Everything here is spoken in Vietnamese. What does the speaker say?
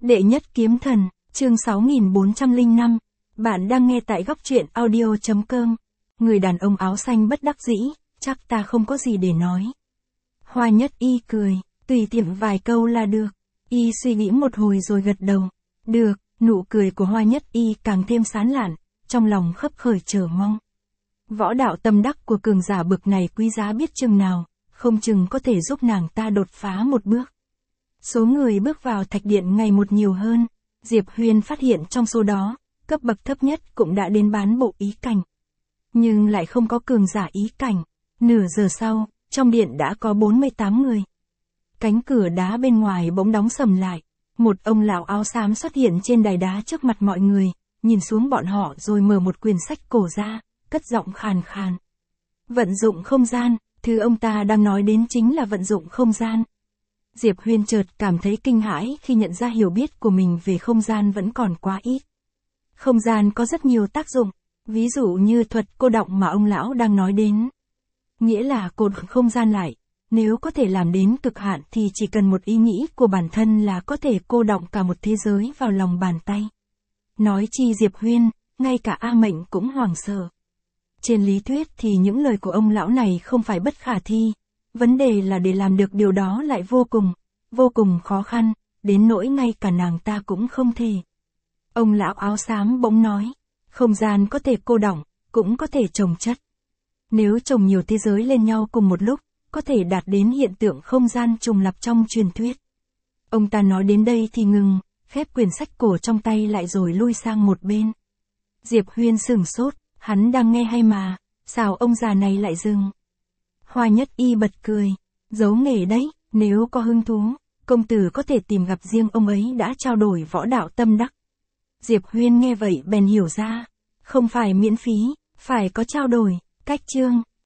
Đệ nhất kiếm thần, chương 6405. Bạn đang nghe tại góc truyện audio.com. Người đàn ông áo xanh bất đắc dĩ, chắc ta không có gì để nói. Hoa Nhất Y cười, tùy tiện vài câu là được. Y suy nghĩ một hồi rồi gật đầu. Được, nụ cười của Hoa Nhất Y càng thêm sán lạn, trong lòng khấp khởi chờ mong. Võ đạo tâm đắc của cường giả bực này quý giá biết chừng nào, không chừng có thể giúp nàng ta đột phá một bước. Số người bước vào thạch điện ngày một nhiều hơn, Diệp Huyên phát hiện trong số đó, cấp bậc thấp nhất cũng đã đến bán bộ ý cảnh. Nhưng lại không có cường giả ý cảnh. Nửa giờ sau, trong điện đã có 48 người. Cánh cửa đá bên ngoài bỗng đóng sầm lại. Một ông lão áo xám xuất hiện trên đài đá trước mặt mọi người, nhìn xuống bọn họ rồi mở một quyển sách cổ ra, cất giọng khàn khàn. Vận dụng không gian, thứ ông ta đang nói đến chính là vận dụng không gian. Diệp Huyên chợt cảm thấy kinh hãi khi nhận ra hiểu biết của mình về không gian vẫn còn quá ít. Không gian có rất nhiều tác dụng, ví dụ như thuật cô đọng mà ông lão đang nói đến. Nghĩa là cô đọng không gian lại, nếu có thể làm đến cực hạn thì chỉ cần một ý nghĩ của bản thân là có thể cô đọng cả một thế giới vào lòng bàn tay. Nói chi Diệp Huyên, ngay cả A Mệnh cũng hoảng sợ. Trên lý thuyết thì những lời của ông lão này không phải bất khả thi. Vấn đề là để làm được điều đó lại vô cùng khó khăn, đến nỗi ngay cả nàng ta cũng không thể. Ông lão áo xám bỗng nói, không gian có thể cô đọng, cũng có thể chồng chất. Nếu chồng nhiều thế giới lên nhau cùng một lúc, có thể đạt đến hiện tượng không gian trùng lặp trong truyền thuyết. Ông ta nói đến đây thì ngừng, khép quyển sách cổ trong tay lại rồi lui sang một bên. Diệp Huyên sửng sốt, hắn đang nghe hay mà, sao ông già này lại dừng? Hoa Nhất Y bật cười, giấu nghề đấy, nếu có hứng thú, công tử có thể tìm gặp riêng ông ấy đã trao đổi võ đạo tâm đắc. Diệp Huyên nghe vậy bèn hiểu ra, không phải miễn phí, phải có trao đổi, cách chương.